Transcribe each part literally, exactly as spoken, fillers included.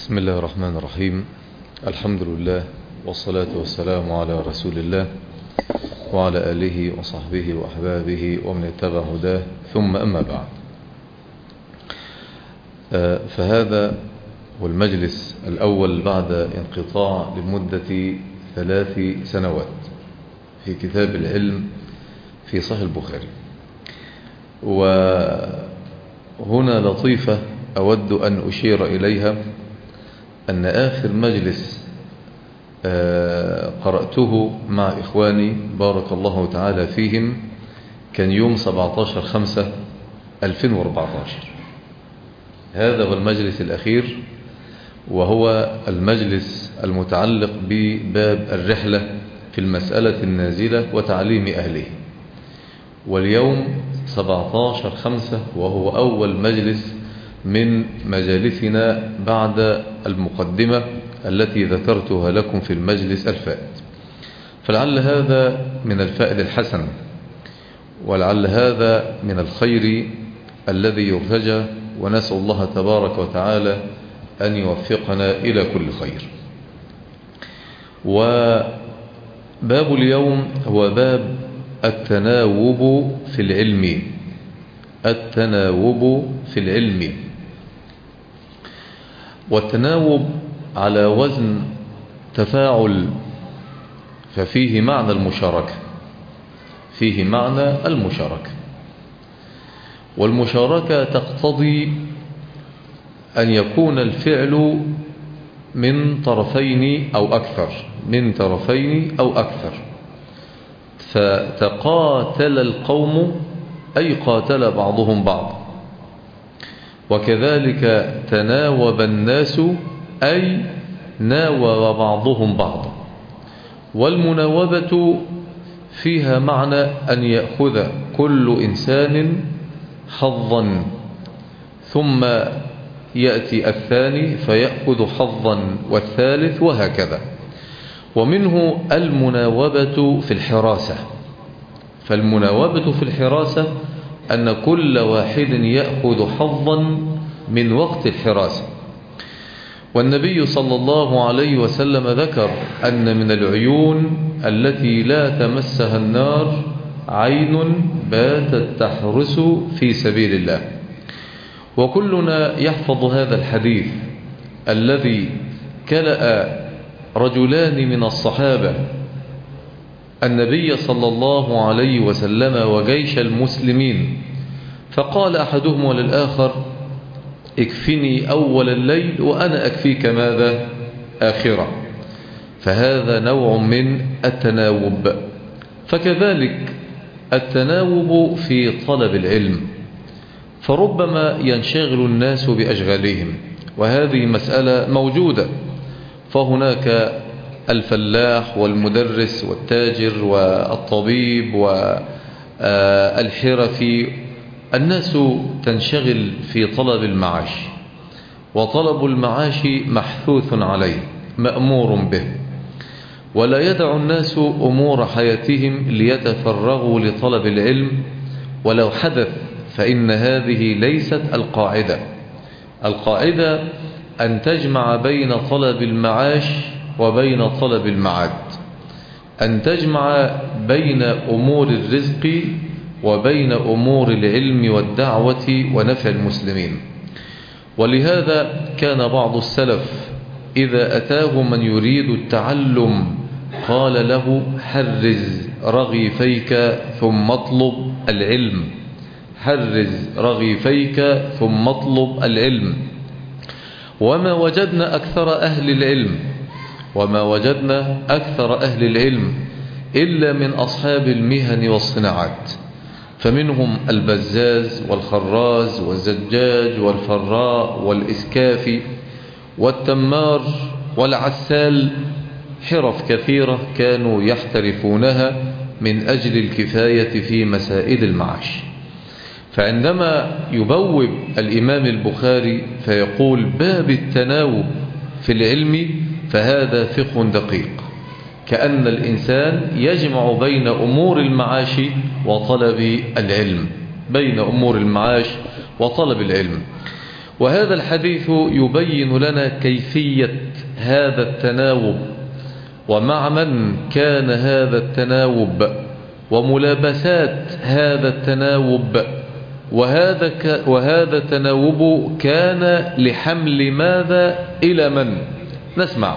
بسم الله الرحمن الرحيم. الحمد لله والصلاة والسلام على رسول الله وعلى آله وصحبه وأحبابه ومن اتبع هداه، ثم أما بعد. فهذا هو المجلس الأول بعد انقطاع لمدة ثلاث سنوات في كتاب العلم في صحيح البخاري. وهنا لطيفة أود أن أشير إليها، أن آخر مجلس قرأته مع إخواني بارك الله تعالى فيهم كان يوم سبعة عشر خمسة ألفين وأربعة عشر. هذا هو المجلس الأخير، وهو المجلس المتعلق بباب الرحلة في المسألة النازلة وتعليم أهله. واليوم سبعة عشر خمسة وهو أول مجلس من مجالسنا بعد المقدمة التي ذكرتها لكم في المجلس الفائت. فلعل هذا من الفائد الحسن، ولعل هذا من الخير الذي يرتجى، ونسأل الله تبارك وتعالى أن يوفقنا إلى كل خير. وباب اليوم هو باب التناوب في العلم. التناوب في العلم، والتناوب على وزن تفاعل، ففيه معنى المشاركة، فيه معنى المشاركة. والمشاركة تقتضي أن يكون الفعل من طرفين أو أكثر، من طرفين أو أكثر. فتقاتل القوم أي قاتل بعضهم بعض، وكذلك تناوب الناس أي ناوب بعضهم بعضا. والمناوبة فيها معنى أن يأخذ كل إنسان حظا، ثم يأتي الثاني فيأخذ حظا والثالث، وهكذا. ومنه المناوبة في الحراسة. فالمناوبة في الحراسة أن كل واحد يأخذ حظا من وقت الحراسة. والنبي صلى الله عليه وسلم ذكر أن من العيون التي لا تمسها النار عين باتت تحرس في سبيل الله. وكلنا يحفظ هذا الحديث الذي كلأ رجلان من الصحابة النبي صلى الله عليه وسلم وجيش المسلمين، فقال أحدهما للآخر: اكفني أول الليل وأنا أكفيك ماذا؟ آخرة. فهذا نوع من التناوب. فكذلك التناوب في طلب العلم، فربما ينشغل الناس بأشغالهم، وهذه مسألة موجودة. فهناك الفلاح والمدرس والتاجر والطبيب والحرفي، الناس تنشغل في طلب المعاش، وطلب المعاش محثوث عليه مأمور به، ولا يدع الناس أمور حياتهم ليتفرغوا لطلب العلم ولو حدث. فإن هذه ليست القاعدة. القاعدة أن تجمع بين طلب المعاش وبين طلب المعاد، أن تجمع بين أمور الرزق وبين أمور العلم والدعوة ونفع المسلمين. ولهذا كان بعض السلف إذا أتاه من يريد التعلم قال له: حرز رغيفيك ثم اطلب العلم، حرز رغيفيك ثم اطلب العلم. وما وجدنا أكثر أهل العلم وما وجدنا أكثر أهل العلم إلا من أصحاب المهن والصناعات، فمنهم البزاز والخراز والزجاج والفراء والإسكافي والتمار والعسال، حرف كثيرة كانوا يحترفونها من أجل الكفاية في مسائل المعاش. فعندما يبوب الإمام البخاري فيقول: باب التناوب في العلم، فهذا فقه دقيق، كأن الإنسان يجمع بين أمور المعاش وطلب العلم، بين أمور المعاش وطلب العلم. وهذا الحديث يبين لنا كيفية هذا التناوب، ومع من كان هذا التناوب، وملابسات هذا التناوب، وهذا ك وهذا التناوب كان لحمل ماذا إلى من؟ نسمع.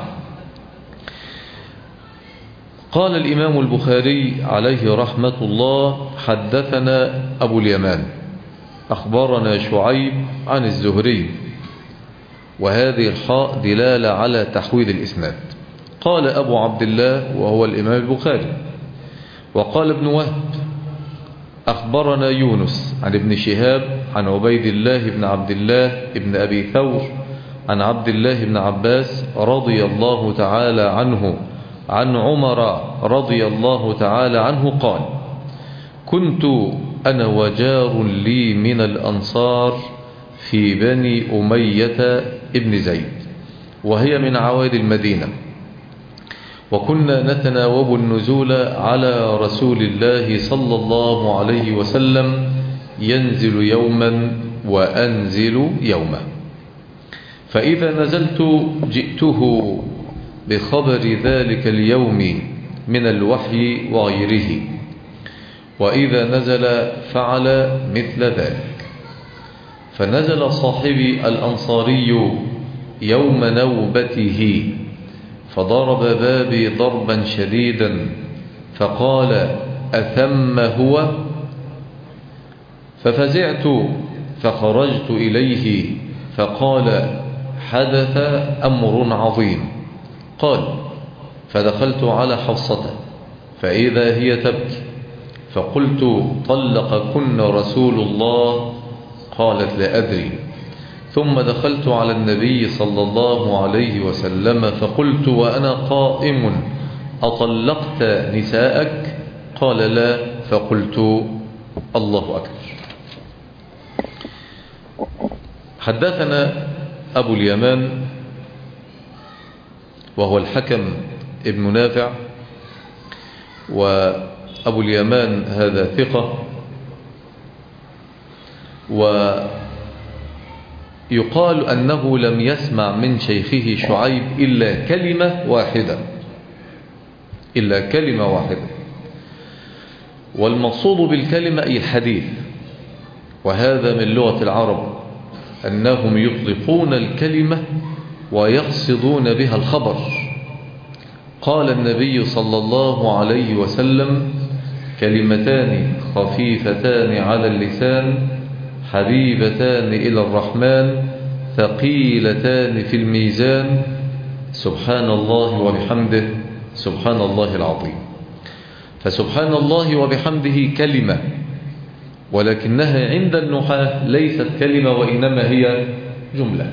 قال الإمام البخاري عليه رحمة الله: حدثنا أبو اليمان أخبرنا شعيب عن الزهري، وهذه الحاء دلالة على تحويل الإسناد. قال أبو عبد الله وهو الإمام البخاري. وقال ابن وهب أخبرنا يونس عن ابن شهاب عن عبيد الله بن عبد الله بن أبي ثور عن عبد الله بن عباس رضي الله تعالى عنه عن عمر رضي الله تعالى عنه قال: كنت أنا وجار لي من الأنصار في بني أمية ابن زيد، وهي من عوائد المدينة، وكنا نتناوب النزول على رسول الله صلى الله عليه وسلم، ينزل يوما وأنزل يوما، فإذا نزلت جئته بخبر ذلك اليوم من الوحي وغيره، وإذا نزل فعل مثل ذلك. فنزل صاحبي الأنصاري يوم نوبته فضرب بابي ضربا شديدا فقال: أثم هو؟ ففزعت فخرجت إليه فقال: حدث أمر عظيم. قال: فدخلت على حفصة فإذا هي تبكي، فقلت: طلقكن رسول الله؟ قالت: لا أدري. ثم دخلت على النبي صلى الله عليه وسلم فقلت وأنا قائم: أطلقت نساءك؟ قال: لا. فقلت: الله أكبر. حدثنا أبو اليمان وهو الحكم ابن نافع، وأبو اليمان هذا ثقة، ويقال أنه لم يسمع من شيخه شعيب إلا كلمة واحدة إلا كلمة واحدة والمقصود بالكلمة أي الحديث، وهذا من لغة العرب أنهم يطلقون الكلمة ويقصدون بها الخبر. قال النبي صلى الله عليه وسلم: كلمتان خفيفتان على اللسان حبيبتان إلى الرحمن ثقيلتان في الميزان، سبحان الله وبحمده سبحان الله العظيم. فسبحان الله وبحمده كلمة، ولكنها عند النحاة ليست كلمة وإنما هي جملة.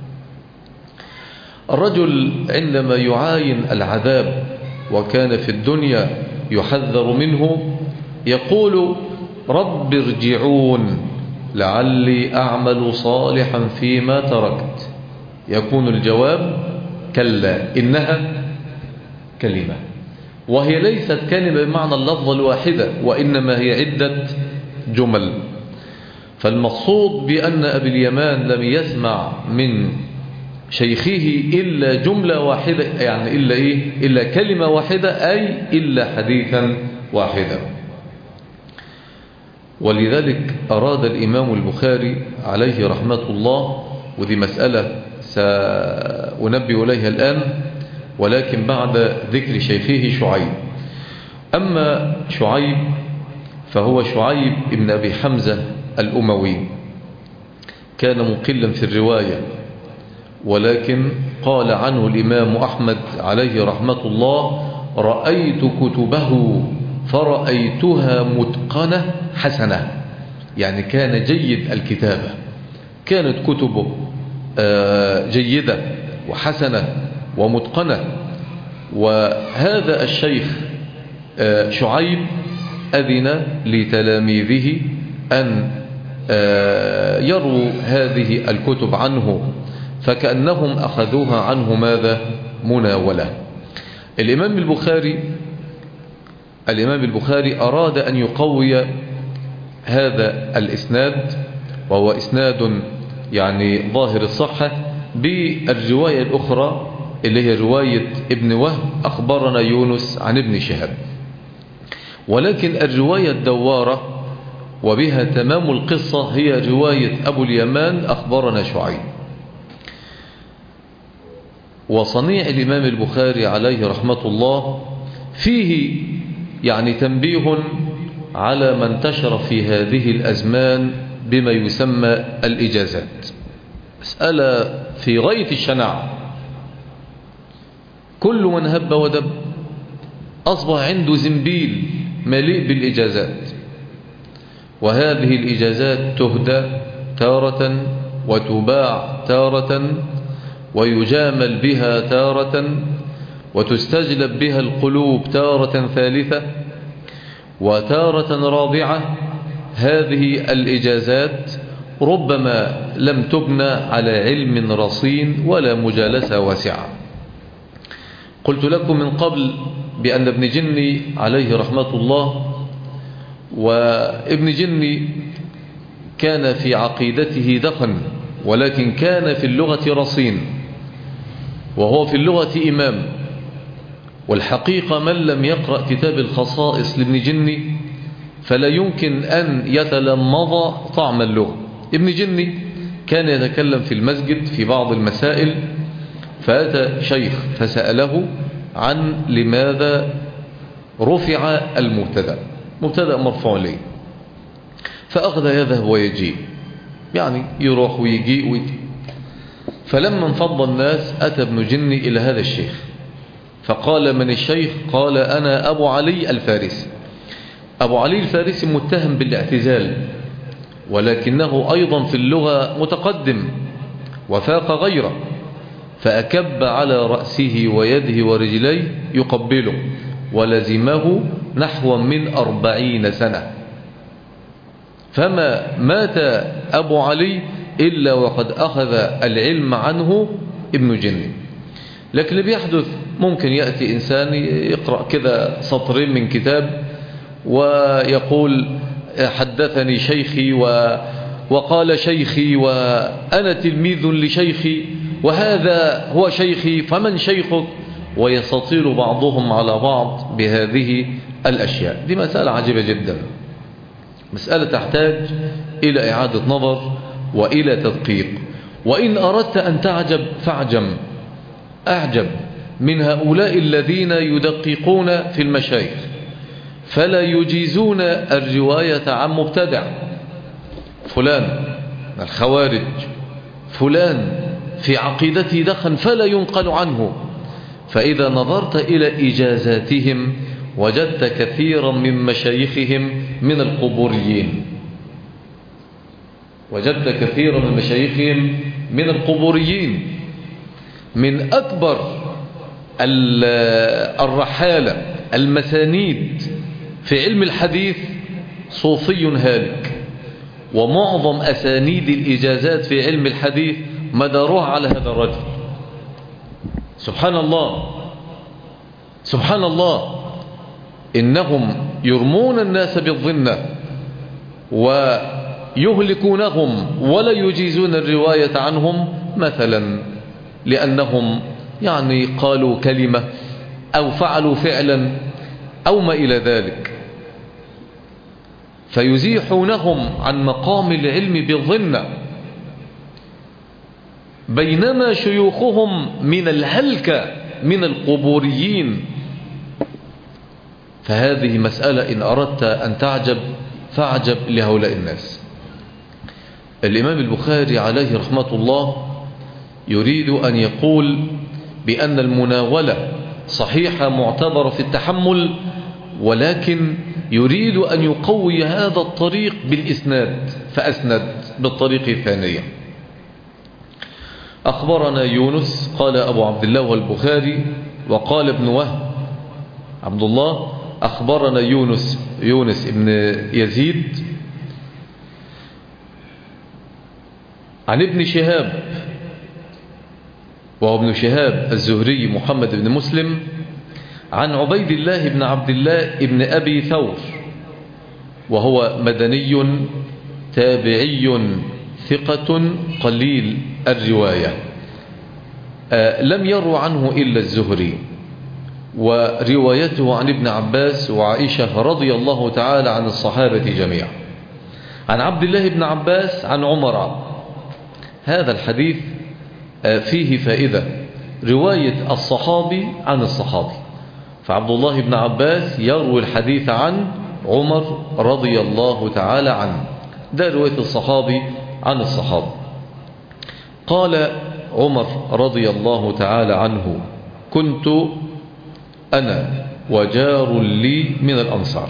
الرجل عندما يعاين العذاب وكان في الدنيا يحذر منه يقول: رب ارجعون لعلي أعمل صالحا فيما تركت. يكون الجواب: كلا إنها كلمة، وهي ليست كلمة بمعنى اللفظة الواحدة وإنما هي عدة جمل. فالمقصود بأن أبي اليمان لم يسمع من شيخه إلا جملة واحدة، يعني إلا إيه؟ إلا كلمة واحدة، أي إلا حديثا واحدا. ولذلك أراد الإمام البخاري عليه رحمة الله، ودي مسألة سأنبه إليها الآن ولكن بعد ذكر شيخه شعيب. أما شعيب فهو شعيب ابن أبي حمزة الأموي، كان مقلا في الرواية، ولكن قال عنه الإمام أحمد عليه رحمة الله: رأيت كتبه فرأيتها متقنة حسنة، يعني كان جيد الكتابة، كانت كتبه جيدة وحسنة ومتقنة. وهذا الشيخ شعيب أذن لتلاميذه أن يروا هذه الكتب عنه، فكأنهم أخذوها عنه ماذا؟ مناولة. الإمام البخاري الإمام البخاري أراد أن يقوي هذا الإسناد، وهو إسناد يعني ظاهر الصحة بالرواية الأخرى اللي هي رواية ابن وهب أخبرنا يونس عن ابن شهاب. ولكن الرواية الدوارة وبها تمام القصة هي رواية أبو اليمان أخبرنا شعيب. وصنيع الإمام البخاري عليه رحمة الله فيه يعني تنبيه على ما انتشر في هذه الأزمان بما يسمى الإجازات. مسألة في غاية الشناعة. كل من هب ودب أصبح عنده زنبيل مليء بالإجازات، وهذه الإجازات تهدى تارة وتباع تارة ويجامل بها تارة وتستجلب بها القلوب تارة ثالثة وتارة رابعة. هذه الإجازات ربما لم تبنى على علم رصين ولا مجالسة واسعة. قلت لكم من قبل بأن ابن جني عليه رحمة الله، وابن جني كان في عقيدته دخن ولكن كان في اللغة رصين، وهو في اللغة إمام. والحقيقة من لم يقرأ كتاب الخصائص لابن جني فلا يمكن أن يتلمض طعم اللغة. ابن جني كان يتكلم في المسجد في بعض المسائل، فأتى شيخ فسأله عن لماذا رفع المبتدأ، مبتدأ مرفوع ليه، فأخذ يذهب ويجيء، يعني يروح ويجيء ويجيء. فلما انفض الناس أتى ابن جني إلى هذا الشيخ فقال: من الشيخ؟ قال: أنا أبو علي الفارسي. أبو علي الفارسي متهم بالاعتزال، ولكنه أيضا في اللغة متقدم وفاق غيره، فأكب على رأسه ويده ورجليه يقبله، ولزمه نحو من أربعين سنة. فما مات أبو علي إلا وقد أخذ العلم عنه ابن جني. لكن اللي بيحدث ممكن يأتي إنسان يقرأ كذا سطرين من كتاب ويقول: حدثني شيخي و وقال شيخي وأنا تلميذ لشيخي وهذا هو شيخي فمن شيخك، ويستطيل بعضهم على بعض بهذه الأشياء. دي مسألة عجيبة جدا، مسألة تحتاج إلى إعادة نظر وإلى تدقيق. وإن أردت أن تعجب فاعجم، أعجب من هؤلاء الذين يدققون في المشايخ فلا يجيزون الرواية عن مبتدع. فلان الخوارج، فلان في عقيدته دخن فلا ينقل عنه. فإذا نظرت إلى إجازاتهم وجدت كثيرا من مشايخهم من القبوريين، وجدت كثيرا من مشايخهم من القبوريين. من أكبر الرحالة المسانيد في علم الحديث صوفي هالك، ومعظم أسانيد الإجازات في علم الحديث مدارها على هذا الرجل. سبحان الله سبحان الله، إنهم يرمون الناس بالظنة ويهلكونهم ولا يجيزون الرواية عنهم، مثلا لأنهم يعني قالوا كلمة أو فعلوا فعلا أو ما إلى ذلك، فيزيحونهم عن مقام العلم بالظنة، بينما شيوخهم من الهلكة من القبوريين. فهذه مسألة إن أردت أن تعجب فاعجب لهؤلاء الناس. الإمام البخاري عليه رحمة الله يريد أن يقول بأن المناولة صحيحة معتبرة في التحمل، ولكن يريد أن يقوي هذا الطريق بالإسناد، فأسند بالطريق الثانية. أخبرنا يونس قال أبو عبد الله والبخاري، وقال ابن وهب عبد الله أخبرنا يونس يونس ابن يزيد عن ابن شهاب، وهو ابن شهاب الزهري محمد بن مسلم، عن عبيد الله بن عبد الله بن أبي ثور، وهو مدني تابعي ثقة قليل الرواية، آه لم يروا عنه إلا الزهري، وروايته عن ابن عباس وعائشة رضي الله تعالى عن الصحابة جميعا. عن عبد الله بن عباس عن عمر. هذا الحديث فيه فائدة، رواية الصحابي عن الصحابي، فعبد الله بن عباس يروي الحديث عن عمر رضي الله تعالى عنه، ده رواية الصحابي عن الصحابي. قال عمر رضي الله تعالى عنه: كنت أنا وجار لي من الأنصار.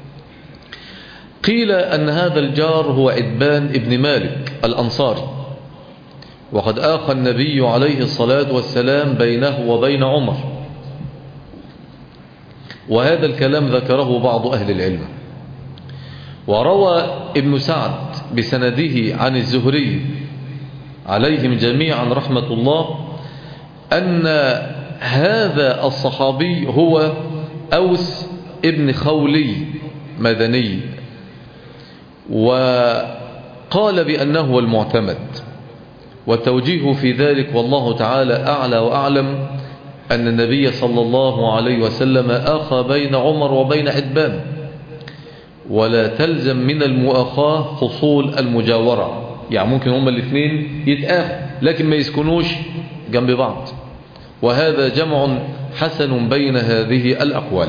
قيل أن هذا الجار هو عتبان ابن مالك الأنصاري، وقد آخى النبي عليه الصلاة والسلام بينه وبين عمر، وهذا الكلام ذكره بعض أهل العلم. وروى ابن سعد بسنده عن الزهري عليهم جميعا رحمة الله أن هذا الصحابي هو أوس ابن خولي مدني، وقال بأنه المعتمد، والتوجيه في ذلك والله تعالى أعلى وأعلم أن النبي صلى الله عليه وسلم آخى بين عمر وبين عتبان، ولا تلزم من المؤاخاة حصول المجاورة، يعني ممكن هما الاثنين يتآخوا لكن ما يسكنوش جنب بعض، وهذا جمع حسن بين هذه الأقوال.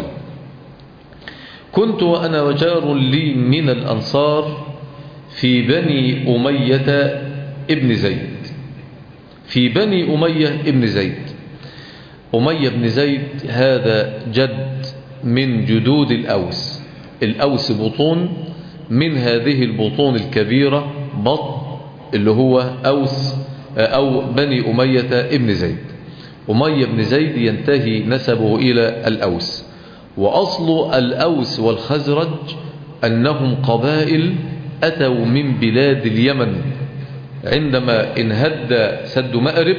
كنت وأنا وجار لي من الأنصار في بني أمية ابن زيد، في بني أمية ابن زيد. أمية بن زيد هذا جد من جدود الأوس، الأوس بطون، من هذه البطون الكبيرة بطن اللي هو أوس أو بني أمية ابن زيد. أمية بن زيد ينتهي نسبه إلى الأوس، وأصل الأوس والخزرج أنهم قبائل أتوا من بلاد اليمن عندما انهد سد مأرب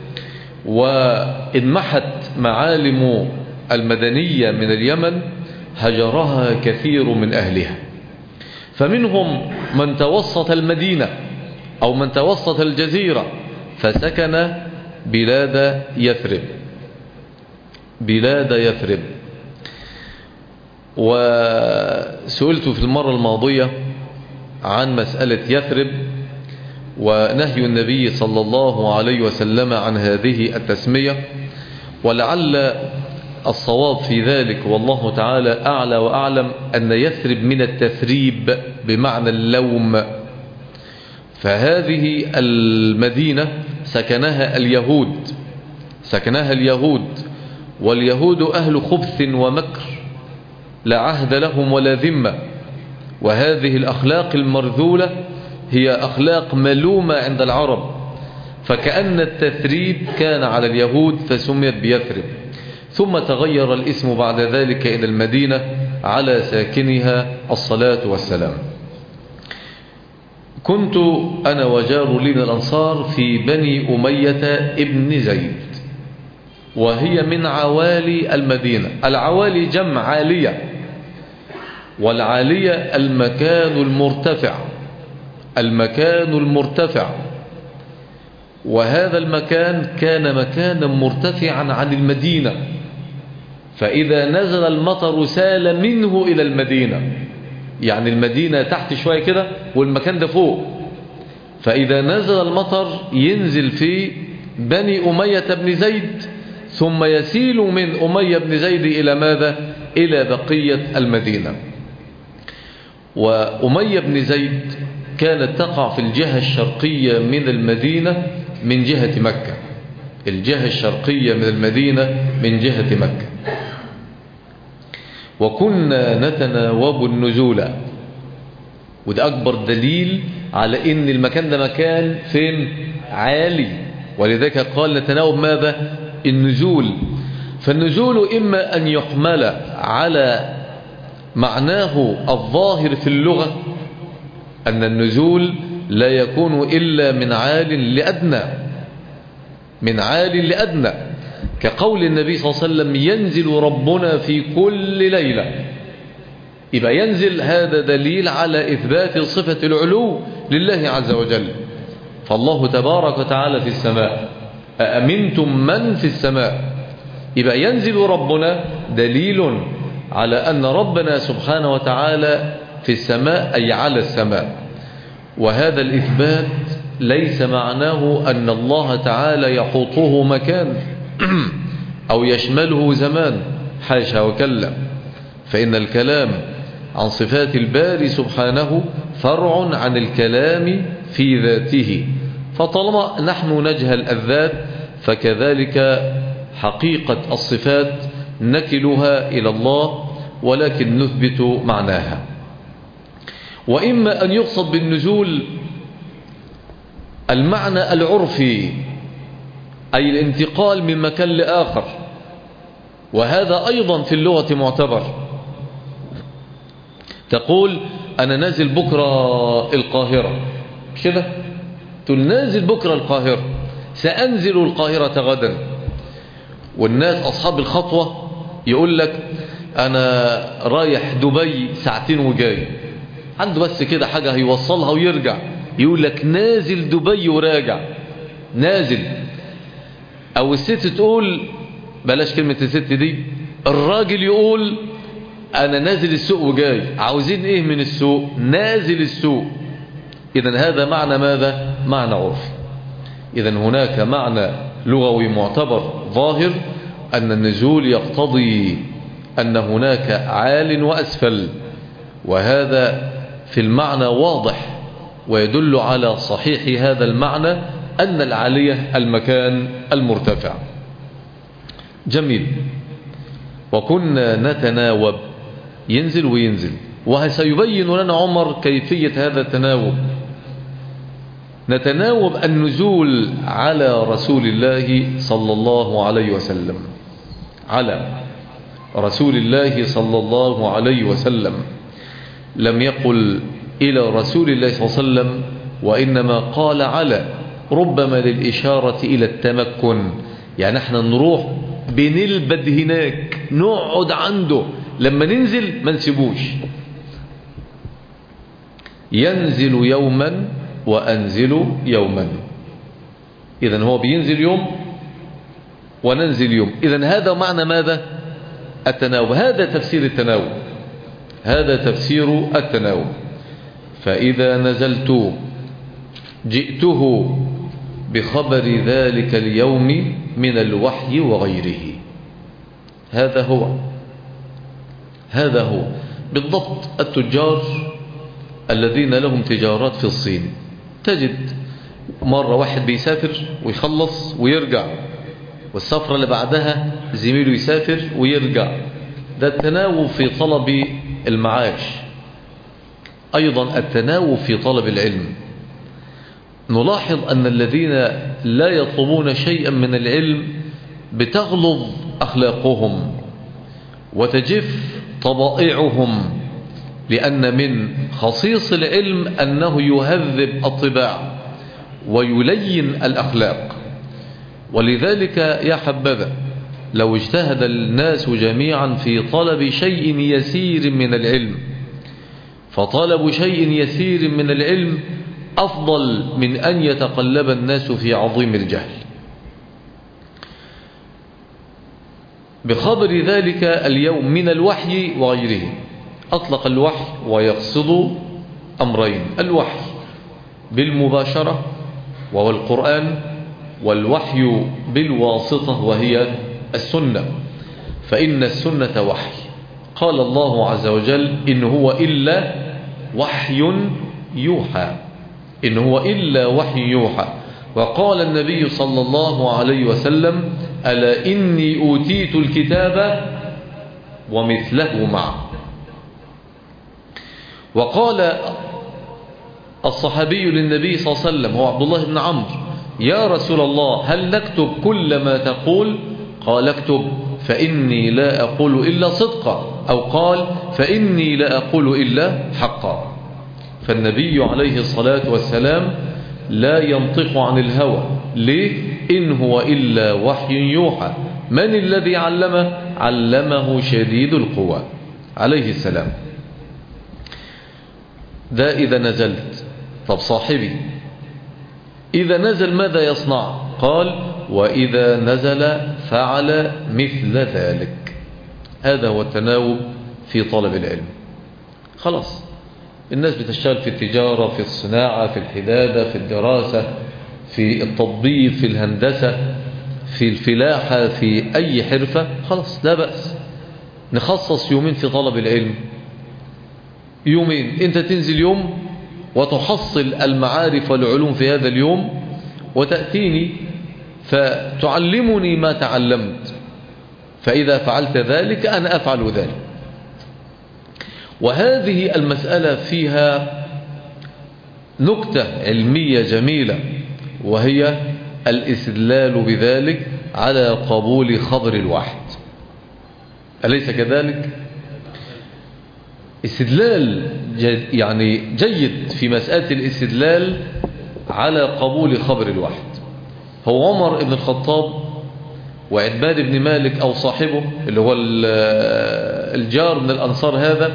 وانمحت معالم المدنية من اليمن، هجرها كثير من أهلها، فمنهم من توسط المدينة أو من توسط الجزيرة فسكن بلاد يثرب، بلاد يثرب. وسئلت في المرة الماضية عن مسألة يثرب ونهي النبي صلى الله عليه وسلم عن هذه التسمية، ولعل الصواب في ذلك والله تعالى أعلى وأعلم أن يثرب من التثريب بمعنى اللوم، فهذه المدينة سكنها اليهود، سكنها اليهود، واليهود أهل خبث ومكر لا عهد لهم ولا ذمة، وهذه الأخلاق المرذولة هي أخلاق ملومة عند العرب، فكأن التثريب كان على اليهود فسميت بيثرب، ثم تغير الاسم بعد ذلك إلى المدينة على ساكنها الصلاة والسلام. كنت أنا وجار لي من الأنصار في بني أمية ابن زيد، وهي من عوالي المدينة. العوالي جمع عالية، والعالية المكان المرتفع، المكان المرتفع، وهذا المكان كان مكانا مرتفعا عن المدينة، فإذا نزل المطر سال منه إلى المدينة، يعني المدينة تحت شوية كده والمكان ده فوق، فإذا نزل المطر ينزل في بني أمية بن زيد ثم يسيل من أمية بن زيد إلى ماذا؟ إلى بقية المدينة. وأمية بن زيد كانت تقع في الجهة الشرقية من المدينة من جهة مكة، الجهة الشرقية من المدينة من جهة مكة. وكنا نتناوب النزول، وده أكبر دليل على إن المكان ده مكان فين؟ عالي، ولذلك قال نتناوب ماذا؟ النزول. فالنزول إما أن يحمل على معناه الظاهر في اللغة، أن النزول لا يكون إلا من عال لأدنى، من عال لأدنى، كقول النبي صلى الله عليه وسلم ينزل ربنا في كل ليلة، يبقى ينزل، هذا دليل على إثبات صفة العلو لله عز وجل. فالله تبارك وتعالى في السماء. أأمنتم من في السماء؟ يبقى ينزل ربنا دليل على أن ربنا سبحانه وتعالى في السماء، أي على السماء. وهذا الإثبات ليس معناه أن الله تعالى يحوطه مكان أو يشمله زمان، حاشا وكلا، فإن الكلام عن صفات الباري سبحانه فرع عن الكلام في ذاته. فطالما نحن نجهل الذات فكذلك حقيقة الصفات نكلها إلى الله، ولكن نثبت معناها. وإما أن يقصد بالنزول المعنى العرفي، أي الانتقال من مكان لآخر، وهذا أيضا في اللغة معتبر. تقول أنا نازل بكرة القاهرة، كده تقول نازل بكرة القاهرة، سأنزل القاهرة غدا. والناس أصحاب الخطوة يقول لك أنا رايح دبي ساعتين وجاي، عنده بس كده حاجة هيوصلها ويرجع، يقول لك نازل دبي وراجع، نازل. أو الست تقول، بلاش كلمة الست دي، الراجل يقول أنا نازل السوق وجاي، عاوزين إيه من السوق؟ نازل السوق. إذن هذا معنى ماذا؟ معنى عرفي. إذن هناك معنى لغوي معتبر ظاهر أن النزول يقتضي أن هناك عال وأسفل، وهذا في المعنى واضح ويدل على صحيح هذا المعنى أن العالية المكان المرتفع. جميل. وكنا نتناوب، ينزل وينزل، وسيبين لنا عمر كيفية هذا التناوب. نتناوب النزول على رسول الله صلى الله عليه وسلم، على رسول الله صلى الله عليه وسلم. لم يقل إلى رسول الله صلى الله عليه وسلم، وإنما قال على، ربما للإشارة إلى التمكن. يعني احنا نروح بنلبد هناك، نقعد عنده، لما ننزل ما نسيبوش. ينزل يوما وأنزل يوما، إذن هو بينزل يوم وننزل يوم. إذن هذا معنى ماذا؟ التناوب. هذا تفسير التناوب، هذا تفسير التناوب. فإذا نزلت جئته بخبر ذلك اليوم من الوحي وغيره. هذا هو هذا هو بالضبط. التجار الذين لهم تجارات في الصين، تجد مرة واحد بيسافر ويخلص ويرجع، والسفرة اللي بعدها زميله يسافر ويرجع. ده التناوب في طلب المعاش. أيضا التناوب في طلب العلم. نلاحظ أن الذين لا يطلبون شيئا من العلم بتغلظ أخلاقهم وتجف طبائعهم، لأن من خصيص العلم أنه يهذب الطباع ويلين الأخلاق. ولذلك يا حبذا لو اجتهد الناس جميعا في طلب شيء يسير من العلم، فطلب شيء يسير من العلم أفضل من أن يتقلب الناس في عظيم الجهل. بخبر ذلك اليوم من الوحي وغيره. أطلق الوحي ويقصد أمرين: الوحي بالمباشرة وهو القرآن، والوحي بالواسطة وهي السنة، فإن السنة وحي. قال الله عز وجل: إن هو إلا وحي يوحى، إن هو إلا وحي يوحى. وقال النبي صلى الله عليه وسلم: ألا إني أوتيت الكتاب ومثله معه. وقال الصحابي للنبي صلى الله عليه وسلم هو عبد الله بن عمرو: يا رسول الله هل نكتب كل ما تقول؟ قال: اكتب، فإني لا أقول إلا صدقا، أو قال: فإني لا أقول إلا حقا. فالنبي عليه الصلاة والسلام لا ينطق عن الهوى. ليه؟ إن هو إلا وحي يوحى. من الذي علمه؟ علمه شديد القوى عليه السلام. ده إذا نزلت. طب صاحبي إذا نزل ماذا يصنع؟ قال وإذا نزل فعل مثل ذلك. هذا هو التناوب في طلب العلم. خلاص الناس بتشتغل في التجارة، في الصناعة، في الحدادة، في الدراسة، في التطبيق، في الهندسة، في الفلاحة، في أي حرفة، خلاص لا بأس نخصص يومين في طلب العلم. يومين أنت تنزل يوم وتحصل المعارف والعلوم في هذا اليوم، وتأتيني فتعلمني ما تعلمت، فإذا فعلت ذلك أنا أفعل ذلك. وهذه المسألة فيها نكتة علمية جميلة، وهي الاستدلال بذلك على قبول خبر الواحد. أليس كذلك؟ استدلال يعني جيد في مسألة الاستدلال على قبول خبر الواحد. هو عمر بن الخطاب وعتبان بن مالك أو صاحبه اللي هو الجار من الأنصار هذا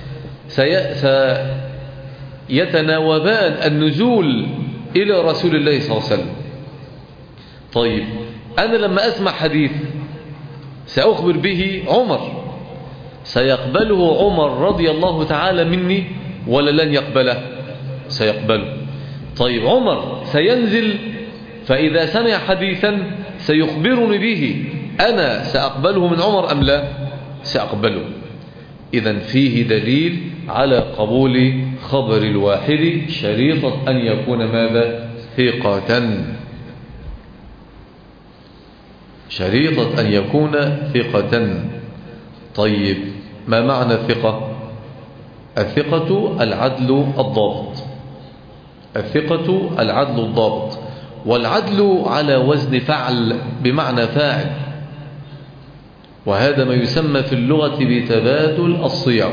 سيتناوبان النزول إلى رسول الله صلى الله عليه وسلم. طيب أنا لما أسمع حديث سأخبر به عمر، سيقبله عمر رضي الله تعالى مني ولا لن يقبله؟ سيقبله. طيب عمر سينزل، فإذا سمع حديثا سيخبرني به، أنا سأقبله من عمر أم لا؟ سأقبله. إذن فيه دليل على قبول خبر الواحد، شريطة أن يكون ماذا؟ ثقة. شريطة أن يكون ثقة. طيب ما معنى الثقة؟ الثقة العدل الضابط. الثقة العدل الضابط، والعدل على وزن فعل بمعنى فاعل، وهذا ما يسمى في اللغة بتبادل الصيغ.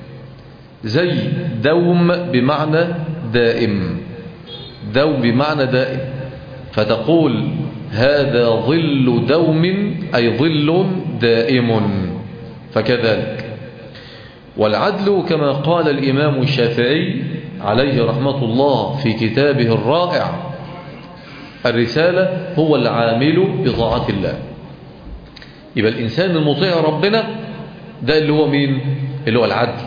زي دوم بمعنى دائم، دوم بمعنى دائم، فتقول هذا ظل دوم أي ظل دائم، فكذلك. والعدل كما قال الإمام الشافعي عليه رحمة الله في كتابه الرائع الرسالة، هو العامل بطاعة الله. يبقى الإنسان المطيع ربنا ده اللي هو مين؟ اللي هو العدل.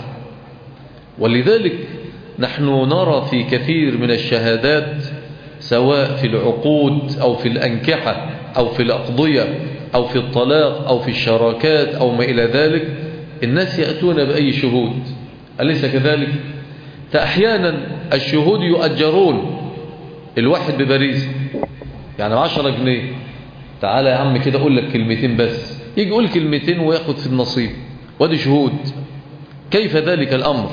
ولذلك نحن نرى في كثير من الشهادات، سواء في العقود أو في الأنكحة أو في الأقضية أو في الطلاق أو في الشراكات أو ما إلى ذلك، الناس يأتون بأي شهود. أليس كذلك؟ فأحيانا الشهود يؤجرون، الواحد ببريز يعني عشرة جنيه، تعالى يا عم كده أقول لك كلمتين بس، يجي يقول كلمتين ويأخذ في النصيب، وادي شهود. كيف ذلك الأمر؟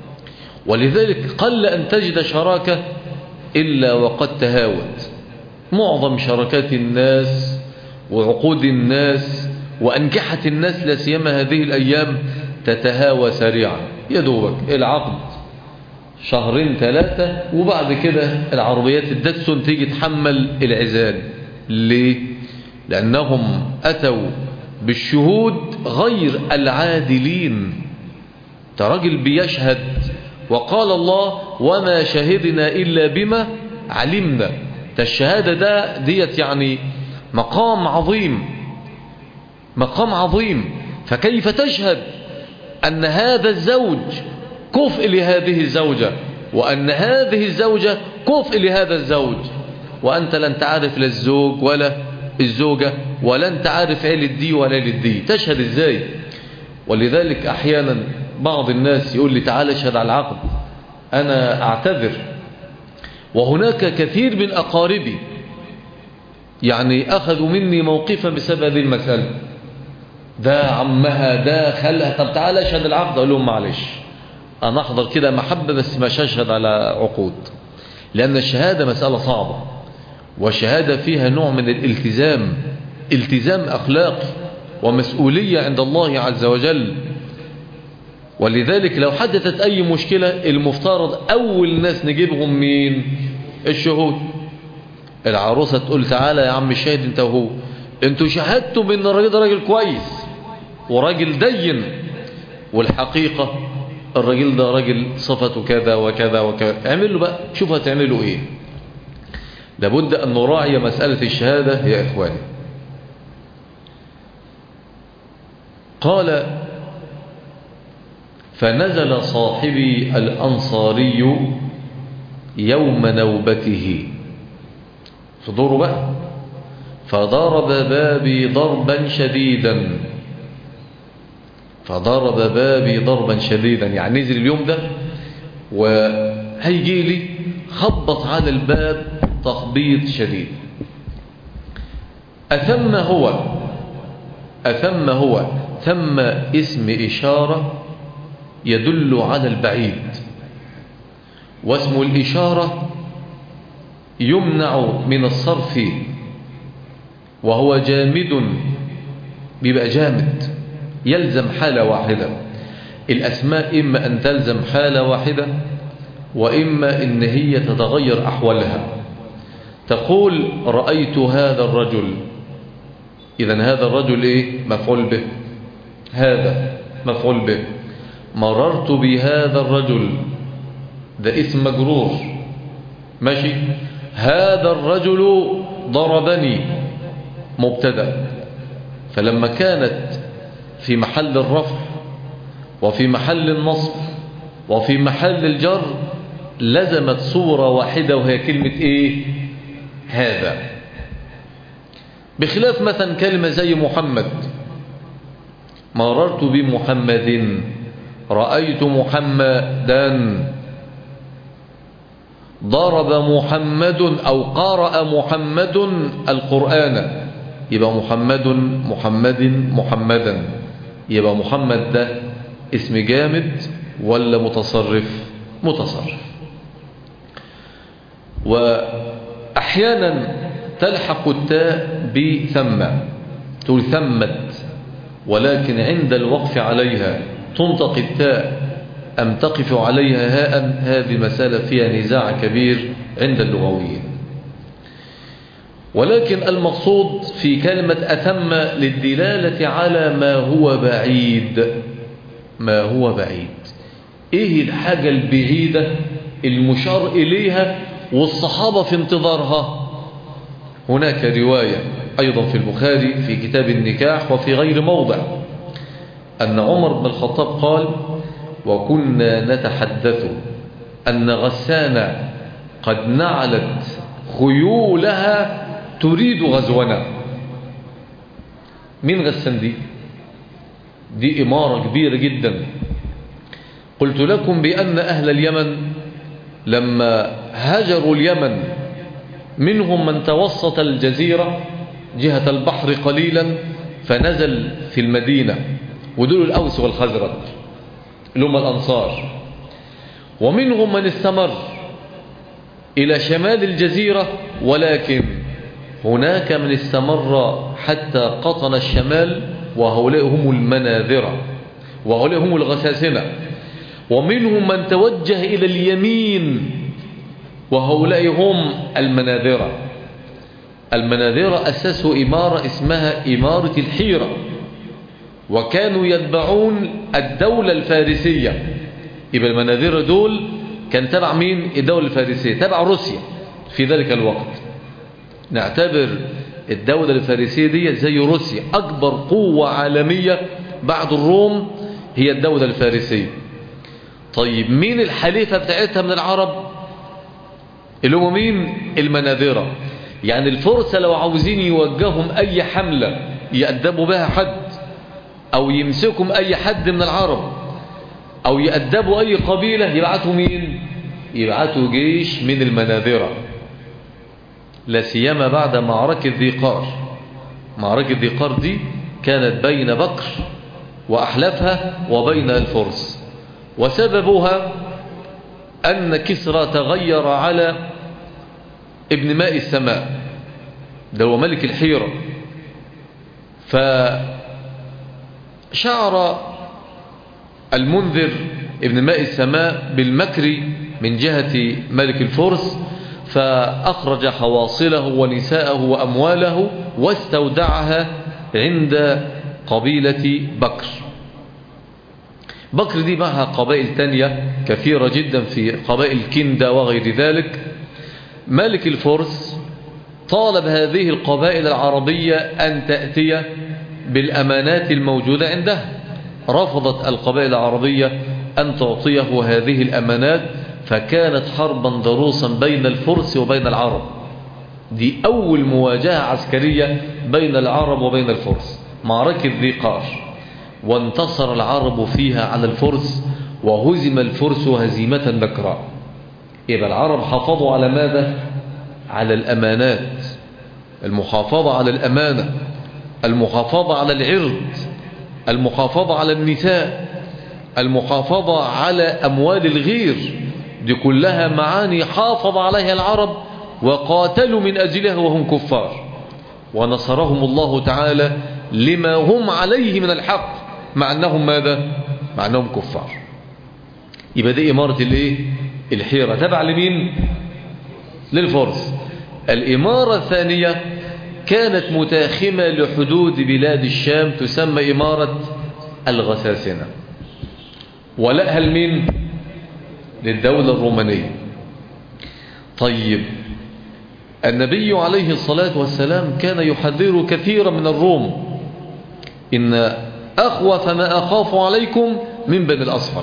ولذلك قل أن تجد شراكة إلا وقد تهاوت. معظم شراكات الناس وعقود الناس وأنكحة الناس لا سيما هذه الأيام تتهاوى سريعا، يدوبك العقد شهرين ثلاثة وبعد كده العربيات الداتسون تيجي تحمل العزال. ليه؟ لأنهم أتوا بالشهود غير العادلين. تراجل بيشهد وقال الله وما شهدنا إلا بما علمنا. الشهادة ده ديت يعني مقام عظيم، مقام عظيم. فكيف تشهد أن هذا الزوج كفء لهذه الزوجة، وأن هذه الزوجة كفء لهذا الزوج، وأنت لن تعرف للزوج ولا الزوجة، ولن تعرف عيلة دي ولا عيلة دي، تشهد ازاي؟ ولذلك أحيانا بعض الناس يقول لي تعال اشهد على العقد، أنا أعتذر. وهناك كثير من أقاربي يعني أخذوا مني موقفا بسبب هذه المسألة، ده عمها ده خلها، طب تعال اشهد العقد. أقول لهم معلش أنا أحضر كده محبة بس مش هشهد على عقود، لأن الشهادة مسألة صعبة، والشهادة فيها نوع من الالتزام، التزام أخلاقي ومسؤولية عند الله عز وجل. ولذلك لو حدثت أي مشكلة المفترض أول ناس نجيبهم مين؟ الشهود. العروسة تقول تعالى يا عم الشاهد انت وهو، انتوا شهدتوا بأن الراجل ده راجل كويس وراجل دين، والحقيقة الراجل ده راجل صفته كذا وكذا وكذا. اعمل له بقى، شوف هتعملوا ايه. لابد أن نراعي مسألة الشهادة يا إخواني. قال فنزل صاحبي الأنصاري يوم نوبته في دوره بقى، فضرب بابي ضربا شديدا فضرب بابي ضربا شديدا يعني نزل اليوم ده وهيجي لي خبط على الباب تخبيط شديد. أثم هو أثم هو ثم اسم إشارة يدل على البعيد، واسم الإشارة يمنع من الصرف وهو جامد، بيبقى جامد يلزم حالة واحدة. الأسماء إما أن تلزم حالة واحدة وإما إن هي تتغير أحوالها. تقول رأيت هذا الرجل، إذن هذا الرجل إيه؟ مفعول به، هذا مفعول به. مررت بهذا الرجل، ده اسم مجرور، ماشي. هذا الرجل ضربني، مبتدأ. فلما كانت في محل الرفع وفي محل النصب وفي محل الجر لزمت صورة واحدة وهي كلمة إيه؟ هذا. بخلاف مثلا كلمة زي محمد، مررت بمحمد، رأيت محمدا، ضرب محمد أو قرأ محمد القرآن، يبقى محمد محمد محمدا. يبقى محمد ده اسم جامد ولا متصرف؟ متصرف. وأحيانا تلحق التاء بثم، تقول ثمت، ولكن عند الوقف عليها تنطق التاء أم تقف عليها هاء؟ هذه مسألة فيها نزاع كبير عند اللغويين. ولكن المقصود في كلمة أثم للدلالة على ما هو بعيد. ما هو بعيد، إيه الحاجة البعيدة المشار إليها والصحابة في انتظارها؟ هناك رواية أيضا في البخاري في كتاب النكاح وفي غير موضع أن عمر بن الخطاب قال: وكنا نتحدث أن غسان قد نعلت خيولها تريد غزونا. مين غسان دي؟ دي إمارة كبيرة جدا. قلت لكم بأن أهل اليمن لما هاجروا اليمن منهم من توسط الجزيرة جهة البحر قليلا فنزل في المدينة، ودول الأوس والخزرج اللي هم الأنصار. ومنهم من استمر إلى شمال الجزيرة، ولكن هناك من استمر حتى قطن الشمال، وهؤلاء هم المناذرة وهؤلاء هم الغساسنة. ومنهم من توجه إلى اليمين، وهؤلاء هم المناذرة. المناذرة أسسوا إمارة اسمها إمارة الحيرة، وكانوا يتبعون الدولة الفارسية. يبقى المناذرة دول كان تبع مين؟ الدولة الفارسية، تبع روسيا في ذلك الوقت. نعتبر الدولة الفارسية دي زي روسيا، أكبر قوة عالمية بعد الروم هي الدولة الفارسية. طيب مين الحليفة بتاعتها من العرب؟ اللي هم مين؟ المناذرة. يعني الفرصة لو عاوزين يوجههم أي حملة يأدبوا بها حد، أو يمسكهم أي حد من العرب، أو يأدبوا أي قبيلة، يبعثوا مين؟ يبعثوا جيش من المناذرة. لا سيما بعد معركة ذي قار. معركة ذي قار دي كانت بين بكر وأحلافها وبين الفرس، وسببها أن كسرى تغير على ابن ماء السماء، ده هو ملك الحيرة. فشعر المنذر ابن ماء السماء بالمكر من جهة ملك الفرس، فأخرج حواصله ونساءه وأمواله واستودعها عند قبيلة بكر. بكر دي معها قبائل تانية كثيرة جدا في قبائل كندا وغير ذلك. ملك الفرس طالب هذه القبائل العربية أن تأتي بالأمانات الموجودة عندها، رفضت القبائل العربية أن تعطيه هذه الأمانات، فكانت حربا ضروسا بين الفرس وبين العرب. دي أول مواجهة عسكرية بين العرب وبين الفرس، معركة ذي قار، وانتصر العرب فيها على الفرس، وهزم الفرس هزيمة نكراء. يبقى العرب حافظوا على ماذا؟ على الأمانات، المحافظة على الأمانة، المحافظة على العرض، المحافظة على النساء، المحافظة على أموال الغير. دي كلها معاني حافظ عليها العرب وقاتلوا من أجلها وهم كفار، ونصرهم الله تعالى لما هم عليه من الحق، مع أنهم ماذا؟ مع أنهم كفار. يبقى دي إمارة الإيه؟ الحيرة، تبع لمين؟ للفرس. الإمارة الثانية كانت متاخمة لحدود بلاد الشام، تسمى إمارة الغساسنة، ولها المين؟ للدولة الرومانية. طيب، النبي عليه الصلاة والسلام كان يحذر كثيرا من الروم، إن أخوف ما أخاف عليكم من بني الأصفر،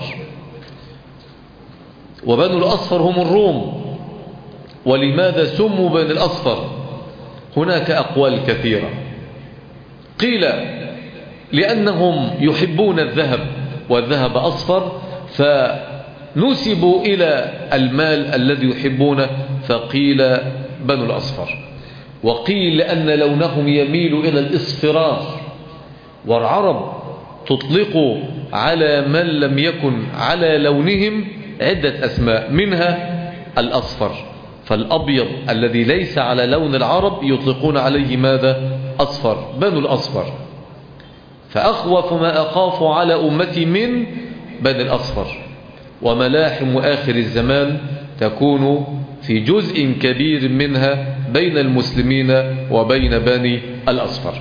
وبني الأصفر هم الروم. ولماذا سموا بني الأصفر؟ هناك أقوال كثيرة. قيل لأنهم يحبون الذهب، والذهب أصفر، فنسبوا إلى المال الذي يحبونه، فقيل بنو الأصفر. وقيل لأن لونهم يميل إلى الإصفرار، والعرب تطلق على من لم يكن على لونهم عدة أسماء، منها الأصفر، فالأبيض الذي ليس على لون العرب يطلقون عليه ماذا؟ أصفر، بنو الأصفر. فأخوف ما أخاف على أمتي من بني الأصفر. وملاحم آخر الزمان تكون في جزء كبير منها بين المسلمين وبين بني الأصفر.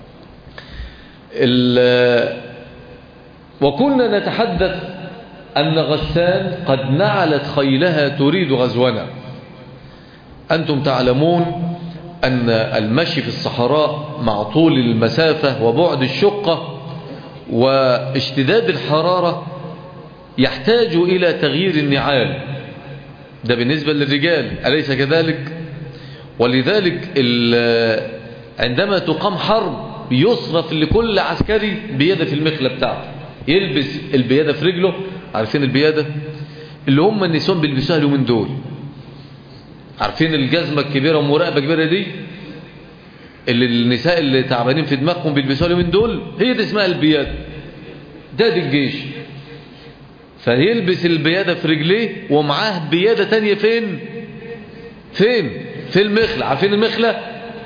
وكنا نتحدث أن غسان قد نعلت خيلها تريد غزونا. أنتم تعلمون أن المشي في الصحراء مع طول المسافة وبعد الشقة واشتداد الحرارة يحتاج إلى تغيير النعال، ده بالنسبة للرجال، أليس كذلك؟ ولذلك عندما تقام حرب يصرف لكل عسكري بيادة في المخلة بتاعته، يلبس البيادة في رجله. عارفين البيادة اللي هم النسوان بيلبسوها اليومين دول؟ عارفين الجزمة الكبيرة ومراقبة كبيرة دي اللي النساء اللي تعبانين في دماغهم بيلبسوها اليومين دول؟ هي دي اسمها البيادة، ده دي الجيش. فيلبس البيادة في رجليه ومعاه بيادة تانية فين؟ فين؟ في المخلة. عارفين المخلة؟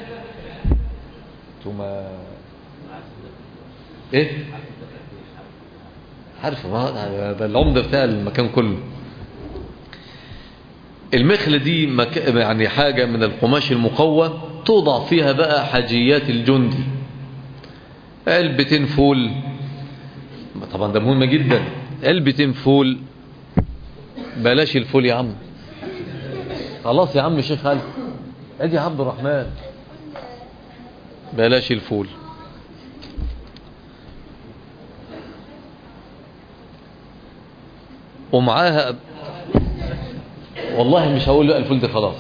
ثم ايه؟ عارفه، ده العمدة بتاع المكان كله. المخلة دي مك... يعني حاجة من القماش المقوى توضع فيها بقى حاجيات الجندي، علبتين فول، طبعا ده مهم جدا، علبتين فول، بلاش الفول يا عم، خلاص يا عم شيخ خالد، ادي يا عبد الرحمن، بلاش الفول. ومعاها، والله مش هقول له الفول ده خلاص.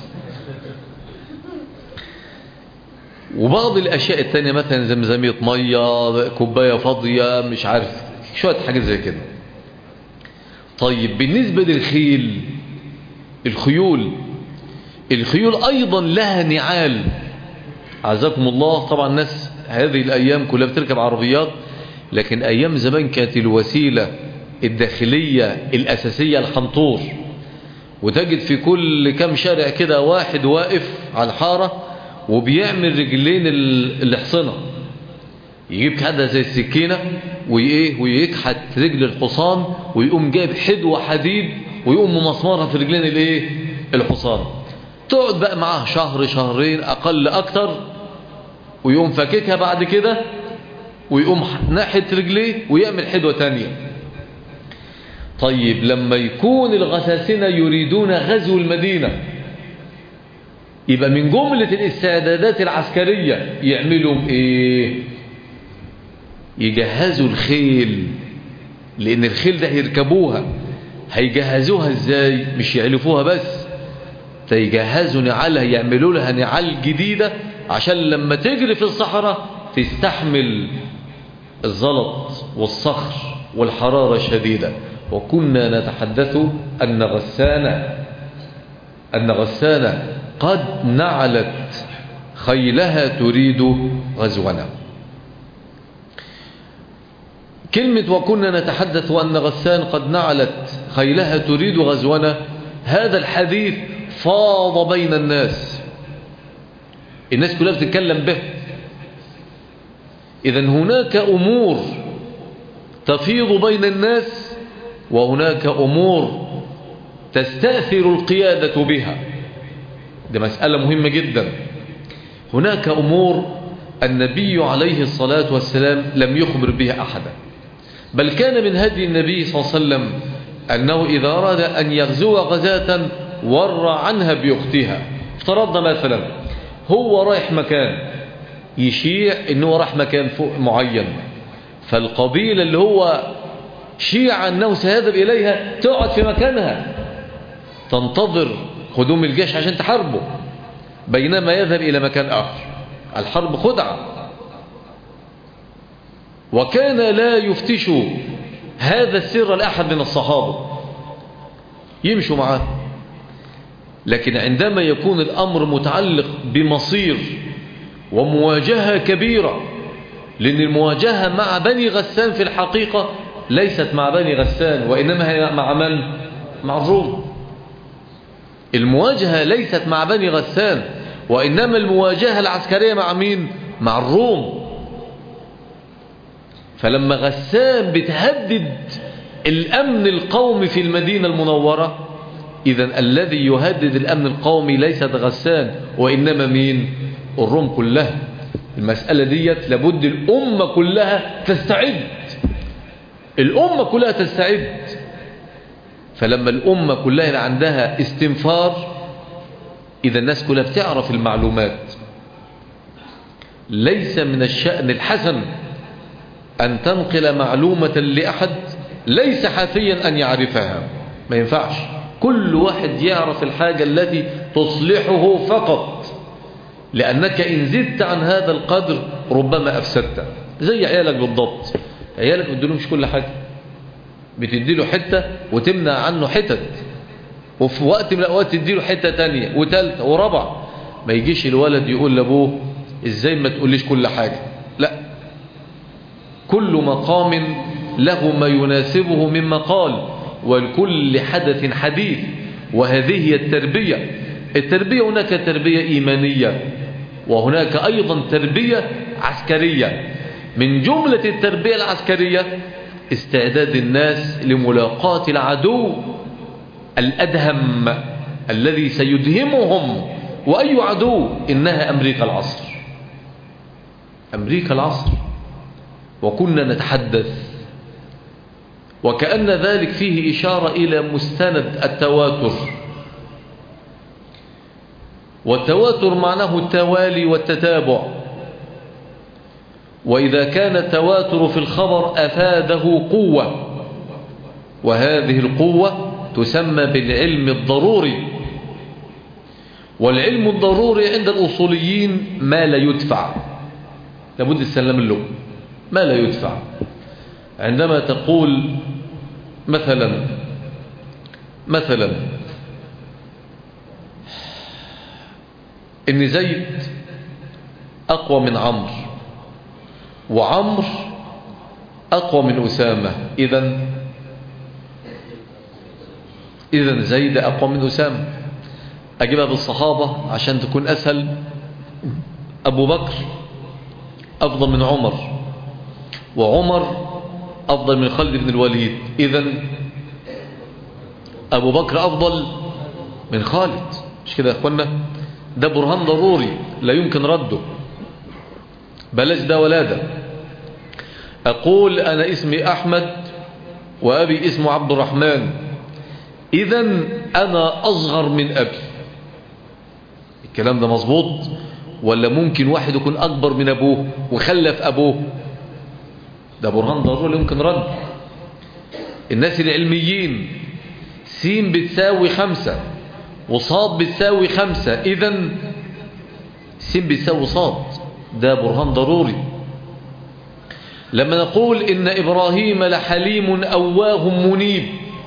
وبعض الاشياء التانية مثلا زمزمية مية، كوباية فاضية، مش عارف، شوية حاجات زي كده. طيب بالنسبة للخيل، الخيول الخيول ايضا لها نعال. عزكم الله، طبعا الناس هذه الايام كلها بتركب عربيات، لكن ايام زمان كانت الوسيلة الداخلية الاساسية الحنطور، وتجد في كل كام شارع كده واحد واقف على الحارة وبيعمل رجلين الحصنة، يجيب حدها زي السكينة وإيه ويكحت رجل الحصان، ويقوم جايب حدوة حديد ويقوم ممسمرها في رجلين الايه الحصان. تقعد بقى معاه شهر شهرين أقل أكتر، ويقوم فاككها بعد كده، ويقوم ناحية رجليه ويعمل حدوة تانية. طيب لما يكون الغساسنة يريدون غزو المدينة، يبقى من جملة الاستعدادات العسكرية يعملوا ايه؟ يجهزوا الخيل، لان الخيل ده هيركبوها. هيجهزوها ازاي؟ مش يعلفوها بس، فيجهزوا نعالها، يعملوا لها نعال جديدة عشان لما تجري في الصحراء تستحمل الزلط والصخر والحرارة الشديدة. وكنا نتحدث أن غسان أن غسان قد نعلت خيلها تريد غزونا. كلمة وكنا نتحدث أن غسان قد نعلت خيلها تريد غزونا، هذا الحديث فاض بين الناس، الناس كلها بتتكلم به. إذن هناك أمور تفيض بين الناس، وهناك أمور تستأثر القيادة بها. دي مسألة مهمة جدا. هناك أمور النبي عليه الصلاة والسلام لم يخبر بها أحدا، بل كان من هدي النبي صلى الله عليه وسلم أنه إذا أراد أن يغزو غزاة ورى عنها بأختها. افترضنا مثلا هو رايح مكان، يشيع أنه راح مكان فوق معين، فالقبيلة اللي هو شيع أنه سيذهب إليها تقعد في مكانها تنتظر قدوم الجيش عشان تحاربه، بينما يذهب إلى مكان آخر. الحرب خدعة. وكان لا يفتش هذا السر لأحد من الصحابة، يمشوا معاه. لكن عندما يكون الأمر متعلق بمصير ومواجهة كبيرة، لأن المواجهة مع بني غسان في الحقيقة ليست مع بني غسان، وإنما هي مع من؟ مع الروم. المواجهة ليست مع بني غسان، وإنما المواجهة العسكرية مع مين؟ مع الروم. فلما غسان بتهدد الأمن القومي في المدينة المنورة، إذن الذي يهدد الأمن القومي ليست غسان، وإنما مين؟ الروم كلها. المسألة ديت لابد الأمة كلها تستعد، الأمة كلها تستعد. فلما الأمة كلها عندها استنفار، إذا الناس كلها بتعرف المعلومات. ليس من الشأن الحسن أن تنقل معلومة لأحد ليس حافيا أن يعرفها، ما ينفعش. كل واحد يعرف الحاجة التي تصلحه فقط، لأنك إن زدت عن هذا القدر ربما أفسدت. زي عيالك بالضبط، عيالك ما تديلهمش كل حاجة، بتديله حتة وتمنع عنه حتت، وفي وقت من الأوقات تديله حتة تانية وتالتة ورابعة. ما يجيش الولد يقول لأبوه إزاي ما تقوليش كل حاجة، لا، كل مقام له ما يناسبه من مقال، ولكل حدث حديث. وهذه هي التربية. التربية هناك تربية إيمانية، وهناك أيضا تربية عسكرية. من جملة التربية العسكرية استعداد الناس لملاقاة العدو الأدهم الذي سيدهمهم. وأي عدو؟ إنها أمريكا العصر، أمريكا العصر. وكنا نتحدث وكأن ذلك فيه إشارة إلى مستند التواتر. والتواتر معناه التوالي والتتابع، وإذا كان التواتر في الخبر أفاده قوة، وهذه القوة تسمى بالعلم الضروري. والعلم الضروري عند الأصوليين ما لا يدفع، لابد السلام له، ما لا يدفع. عندما تقول مثلا مثلا إن زيد أقوى من عمرو، وعمرو أقوى من أسامة، إذن إذن زيد أقوى من أسامة. أجيبها بالصحابة عشان تكون أسهل. أبو بكر أفضل من عمر، وعمر أفضل من خالد بن الوليد، إذن أبو بكر أفضل من خالد. مش كده يا أخوانا؟ ده برهان ضروري لا يمكن رده، بلاش ده ولا ده. أقول أنا اسمي أحمد وأبي اسمه عبد الرحمن، إذن أنا أصغر من أبي. الكلام ده مظبوط؟ ولا ممكن واحد يكون أكبر من أبوه وخلف أبوه؟ ده برهان ضروري يمكن رد. الناس العلميين سين بتساوي خمسة وصاد بتساوي خمسة، إذن سين بتساوي صاد، ده برهان ضروري. لما نقول إن إبراهيم لحليم أواه منيب،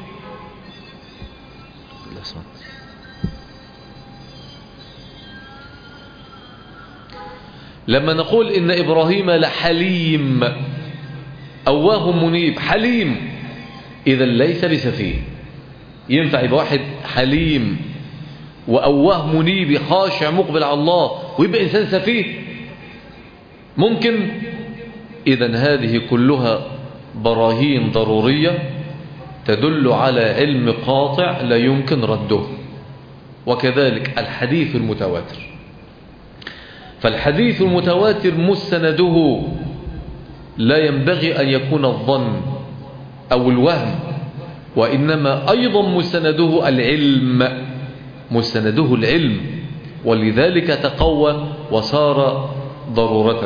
لما نقول إن إبراهيم لحليم أواه منيب، حليم إذا ليس بسفيه. ينفع يبقى واحد حليم وأواه منيب خاشع مقبل على الله ويبقى إنسان سفيه؟ ممكن؟ إذن هذه كلها براهين ضرورية تدل على علم قاطع لا يمكن رده. وكذلك الحديث المتواتر، فالحديث المتواتر مستنده لا ينبغي أن يكون الظن أو الوهم، وإنما أيضا مستنده العلم، مستنده العلم، ولذلك تقوى وصار ضرورة.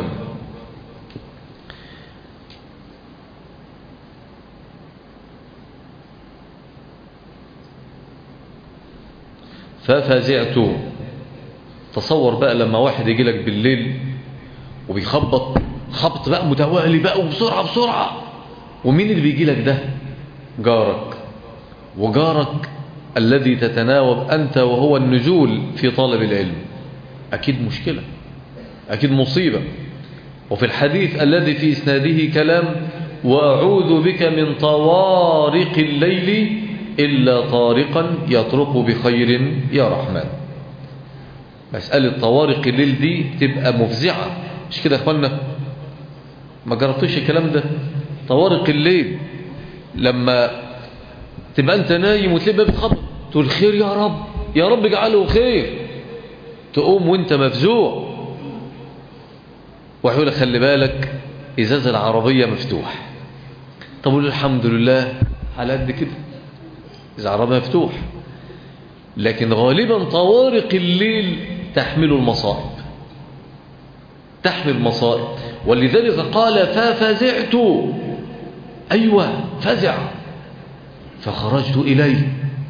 ففزعت. تصور بقى لما واحد يجي لك بالليل وبيخبط خبط بقى متوالي بقى وبسرعة بسرعة، ومين اللي بيجي لك ده؟ جارك، وجارك الذي تتناوب أنت وهو النزول في طلب العلم، أكيد مشكلة، أكيد مصيبة. وفي الحديث الذي في إسناده كلام: وأعوذ بك من طوارق الليل إلا طارقا يطرق بخير يا رحمن. مسألة طوارق الليل دي تبقى مفزعة، مش كده يا أخوانا؟ ما جربتوش الكلام ده؟ طوارق الليل لما تبقى أنت نايم وتلاقي باب بتخبط، تقول خير يا رب، يا رب اجعله خير، تقوم وانت مفزوع، ويقول لك خلي بالك إزاز العربية مفتوح. طب قول الحمد لله على قد كده، إذا العربية مفتوح. لكن غالبا طوارق الليل تحمل المصائب، تحمل المصائب. ولذلك قال ففزعت، أيوة فزع، فخرجت إليه،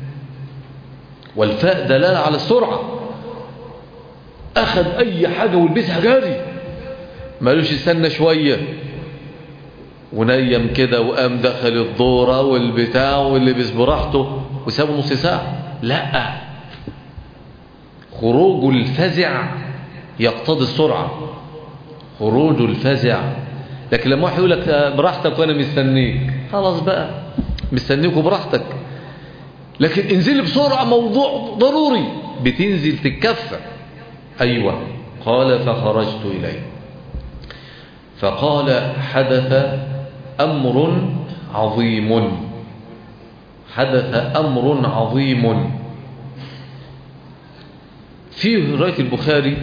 والفاء دلالة على السرعة، أخذ أي حاجة والبسها جاري، مالوش يستنى شوية ونيم كده وقام دخل الدورة والبتاع واللي بس براحته وسابه نص ساعة. لا، خروج الفزع يقتضي السرعة، خروج الفزع. لكن لما واحد يقول لك براحتك وانا مستنيك، خلاص بقى مستنيك وبراحتك، لكن انزل بسرعة، موضوع ضروري، بتنزل تتكفى. أيوة. قال فخرجت إليه، فقال حدث أمر عظيم، حدث أمر عظيم. في رواية البخاري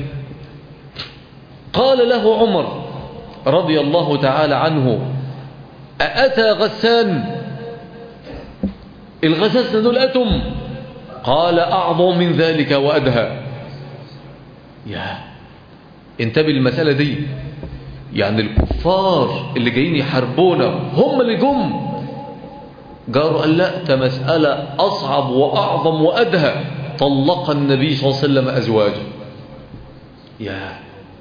قال له عمر رضي الله تعالى عنه: أأتى غسان؟ الغساسنة دول أتم؟ قال أعظم من ذلك وأدهى. يا انتبه المسألة دي، يعني الكفار اللي جايين يحاربونا هم اللي جم جاروا قال لا، ده مسألة أصعب وأعظم وأدهى. طلق النبي صلى الله عليه وسلم أزواجه. يا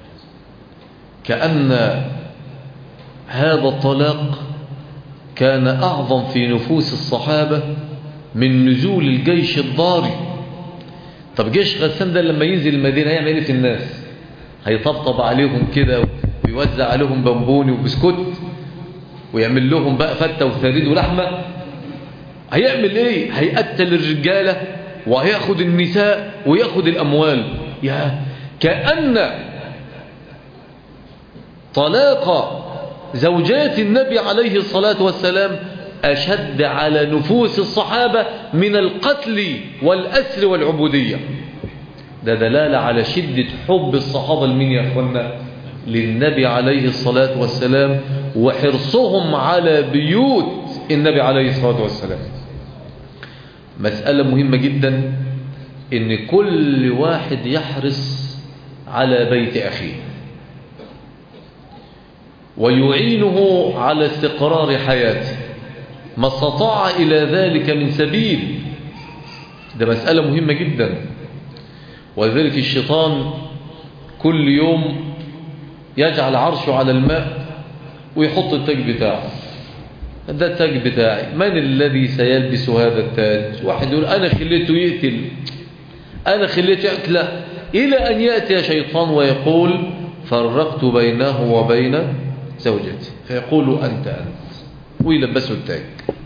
كأن هذا الطلاق كان أعظم في نفوس الصحابة من نزول الجيش الضاري. طب جيش غسان ده لما ينزل المدينة هيعمل ايه في الناس؟ هيطبطب عليهم كده ويوزع عليهم بامبوني وبسكوت ويعمل لهم بقى فتة وثريد ولحمة؟ هيعمل ايه؟ هيقتل الرجالة وهياخد النساء وياخد الأموال. يا كأن طلاق زوجات النبي عليه الصلاة والسلام أشد على نفوس الصحابة من القتل والأسر والعبودية. ده دلالة على شدة حب الصحابة لمين يا أخوانا؟ للنبي عليه الصلاة والسلام، وحرصهم على بيوت النبي عليه الصلاة والسلام. مسألة مهمة جدا إن كل واحد يحرص على بيت أخيه ويعينه على استقرار حياته ما استطاع إلى ذلك من سبيل. ده مسألة مهمة جدا. ولذلك الشيطان كل يوم يجعل عرشه على الماء ويحط التاج بتاعه. ده التاج بتاعي، من الذي سيلبس هذا التاج؟ واحد يقول أنا خليته يقتل، أنا خليته يقتل، إلى أن يأتي شيطان ويقول فرقت بينه وبين زوجتي، فيقول أنت أنت ويلبسه التاج.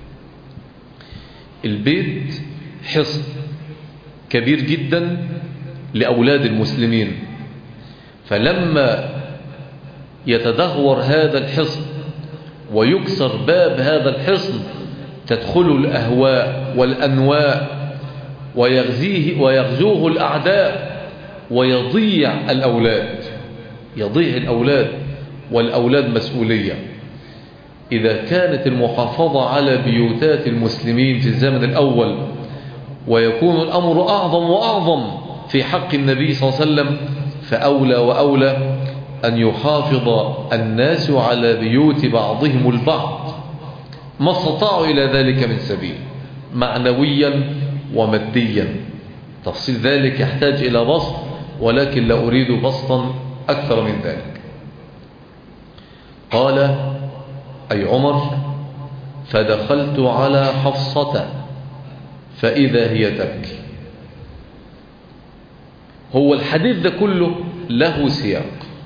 البيت حصن كبير جدا لأولاد المسلمين، فلما يتدهور هذا الحصن ويكسر باب هذا الحصن تدخل الأهواء والأنواء ويغزيه ويغزوه الأعداء ويضيع الأولاد، يضيع الأولاد، والأولاد مسؤولية. إذا كانت المحافظة على بيوتات المسلمين في الزمن الأول ويكون الأمر أعظم وأعظم في حق النبي صلى الله عليه وسلم، فأولى وأولى أن يحافظ الناس على بيوت بعضهم البعض ما استطاعوا إلى ذلك من سبيل، معنويا وماديا. تفصيل ذلك يحتاج إلى بسط، ولكن لا أريد بسطا أكثر من ذلك. قال أي عمر فدخلت على حفصة فإذا هي تبكي. هو الحديث ده كله له سياق.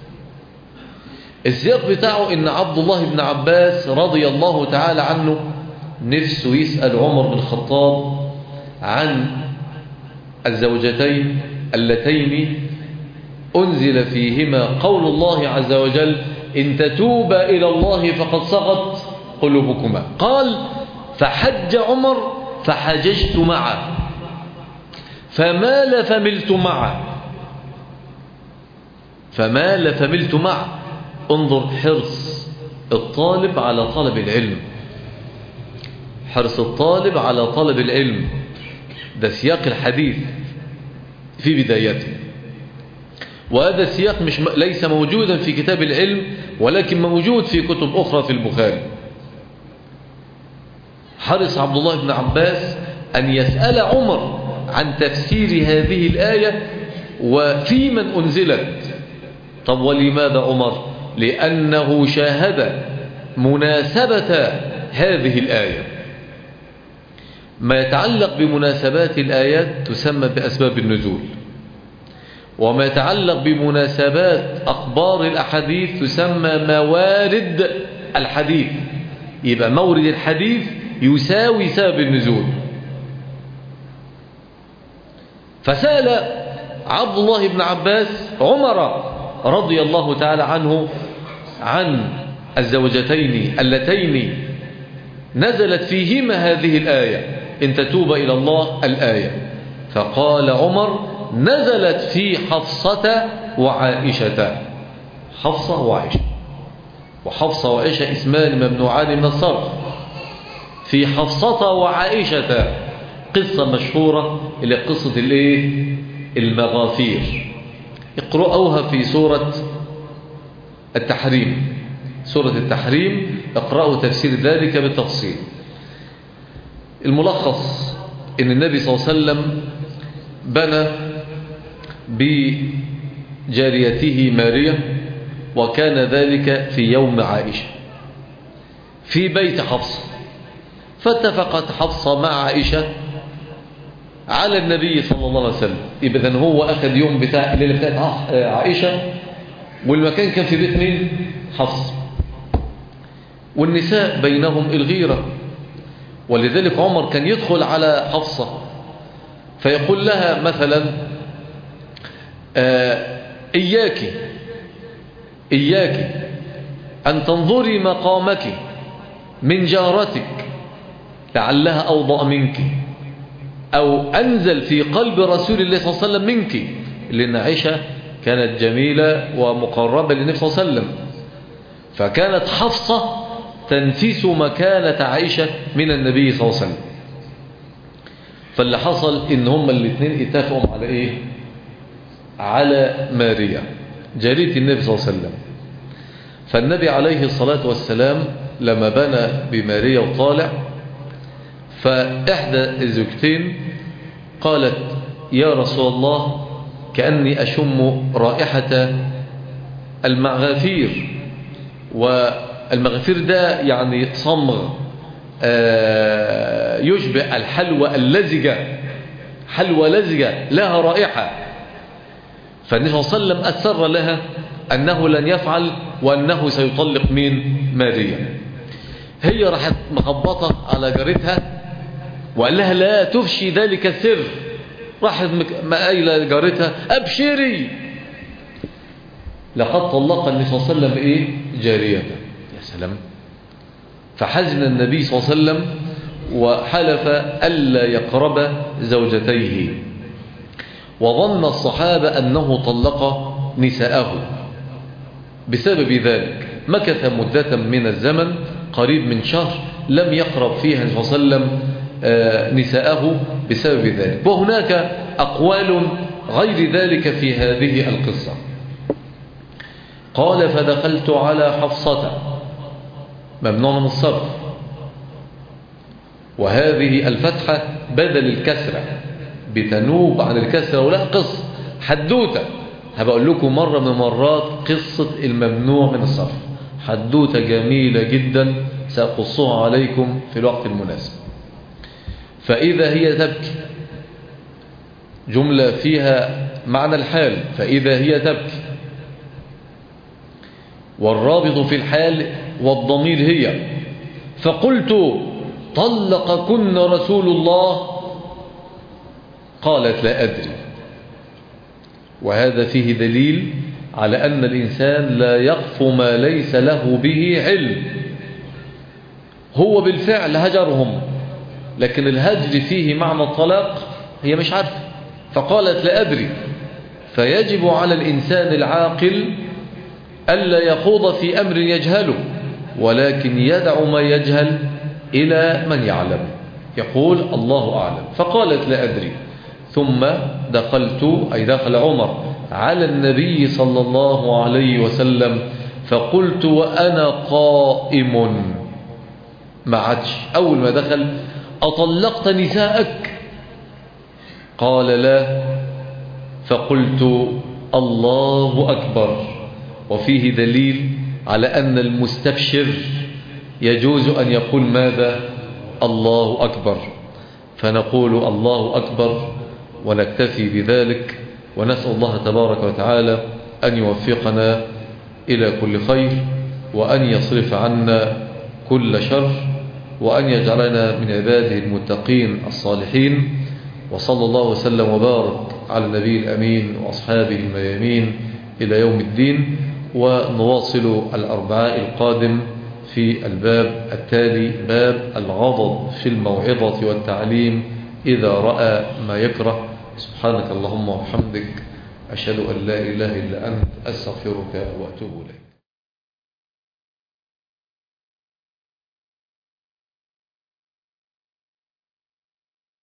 السياق بتاعه إن عبد الله بن عباس رضي الله تعالى عنه نفسه يسأل عمر بن الخطاب عن الزوجتين اللتين أنزل فيهما قول الله عز وجل إن تتوبا إلى الله فقد صغت قلوبكما. قال فحج عمر فحججت معه فمال فملت معه فمال فملت معه. انظر حرص الطالب على طلب العلم، حرص الطالب على طلب العلم، ده سياق الحديث في بدايته. وهذا السياق مش ليس موجودا في كتاب العلم، ولكن موجود في كتب أخرى في البخاري. حرص عبد الله بن عباس أن يسأل عمر عن تفسير هذه الآية وفي من أنزلت. طب ولماذا عمر؟ لأنه شاهد مناسبة هذه الآية. ما يتعلق بمناسبات الآيات تسمى بأسباب النزول، وما يتعلق بمناسبات أخبار الأحاديث تسمى موارد الحديث. يبقى مورد الحديث يساوي سبب النزول. فسأل عبد الله بن عباس عمر رضي الله تعالى عنه عن الزوجتين اللتين نزلت فيهما هذه الآية إن تتوب إلى الله الآية. فقال عمر نزلت في حفصة وعائشة. حفصة وعائشة، وحفصة وعائشة اسمان ممنوعان من الصرف. في حفصة وعائشة قصة مشهورة اللي قصة الايه المغافير، اقرأوها في سورة التحريم. سورة التحريم اقرأوا تفسير ذلك بالتفصيل. الملخص ان النبي صلى الله عليه وسلم بنى بجاريته ماريا، وكان ذلك في يوم عائشة في بيت حفصة. فاتفقت حفصة مع عائشة على النبي صلى الله عليه وسلم. إذن هو أخذ يوم بتاع الليلة بتاعت عائشة، والمكان كان في بيت مين؟ حفصة. والنساء بينهم الغيرة، ولذلك عمر كان يدخل على حفصة فيقول لها مثلا آه إياك إياك أن تنظري مقامك من جارتك لعلها أوضأ منك، أو أنزل في قلب رسول الله صلى الله عليه وسلم منك، لأن عائشة كانت جميلة ومقربة للنبي صلى الله عليه وسلم. فكانت حفصة تنفس مكانة عائشة من النبي صلى الله عليه وسلم. فاللي حصل إن هما الاثنين اتفقوا على إيه؟ على ماريا جارية النبي صلى الله عليه وسلم. فالنبي عليه الصلاة والسلام لما بنى بماريا وطالع، فإحدى الزوجتين قالت يا رسول الله كأني أشم رائحة المغافير، والمغافير ده يعني صمغ يشبه الحلوى اللزجة، حلوى لزجة لها رائحة. فالنبي صلى الله عليه وسلم أسر لها أنه لن يفعل وأنه سيطلق مين؟ ماريا. هي راحت مخبطة على جارتها وقال لها لا تفشي ذلك السر. راحت مقايلة جارتها أبشري لقد طلق النبي صلى الله عليه وسلم إيه؟ جاريته. يا سلام. فحزن النبي صلى الله عليه وسلم وحلف ألا يقرب زوجتيه، وظن الصحابة أنه طلق نساءه. بسبب ذلك مكث مدة من الزمن قريب من شهر لم يقرب فيها النبي صلى الله عليه وسلم نساءه بسبب ذلك. وهناك أقوال غير ذلك في هذه القصة. قال فدخلت على حفصة، ممنوع من الصرف، وهذه الفتحة بدل الكسرة بتنوب عن الكسرة، ولا قصة حدوتة. هبقول لكم مرة من مرات قصة الممنوع من الصرف، حدوتة جميلة جدا سأقصها عليكم في الوقت المناسب. فإذا هي تبكي، جملة فيها معنى الحال، فإذا هي تبكي، والرابط في الحال والضمير هي. فقلت طلقكن رسول الله؟ قالت لا أدري. وهذا فيه دليل على أن الإنسان لا يقف ما ليس له به علم. هو بالفعل هجرهم، لكن الهجر فيه معنى الطلاق هي مش عارفة، فقالت لا أدري. فيجب على الإنسان العاقل ألا يخوض في أمر يجهله، ولكن يدع ما يجهل إلى من يعلم، يقول الله أعلم. فقالت لا أدري. ثم دخلت، أي دخل عمر على النبي صلى الله عليه وسلم، فقلت وأنا قائم. ما عادش أول ما دخل أطلقت نساءك؟ قال لا. فقلت الله أكبر. وفيه دليل على أن المستبشر يجوز أن يقول ماذا؟ الله أكبر. فنقول الله أكبر ونكتفي بذلك، ونسأل الله تبارك وتعالى أن يوفقنا إلى كل خير، وأن يصرف عنا كل شر، وأن يجعلنا من عباده المتقين الصالحين. وصلى الله وسلم وبارك على النبي الأمين وأصحابه الميامين إلى يوم الدين. ونواصل الأربعاء القادم في الباب التالي، باب الغضب في الموعظة والتعليم إذا رأى ما يكره. سبحانك اللهم وبحمدك، أشهد أن لا إله إلا أنت، أستغفرك وأتوب إليك.